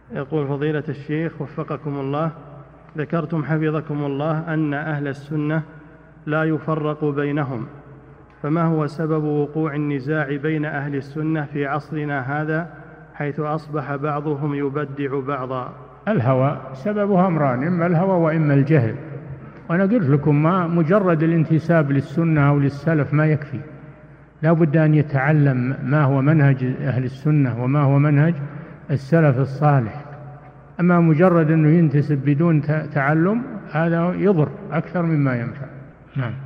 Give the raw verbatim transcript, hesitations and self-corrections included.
يقول فضيلة الشيخ وفقكم الله، ذكرتم حفظكم الله أن أهل السنة لا يفرق بينهم، فما هو سبب وقوع النزاع بين أهل السنة في عصرنا هذا، حيث أصبح بعضهم يبدع بعضا؟ الهوى سببها أمران، إما الهوى وإما الجهل. وأنا قلت لكم ما مجرد الانتساب للسنة أو للسلف ما يكفي، لا بد أن يتعلم ما هو منهج أهل السنة وما هو منهج السلف الصالح. أما مجرد أنه ينتسب بدون تعلم هذا يضر أكثر مما ينفع. نعم.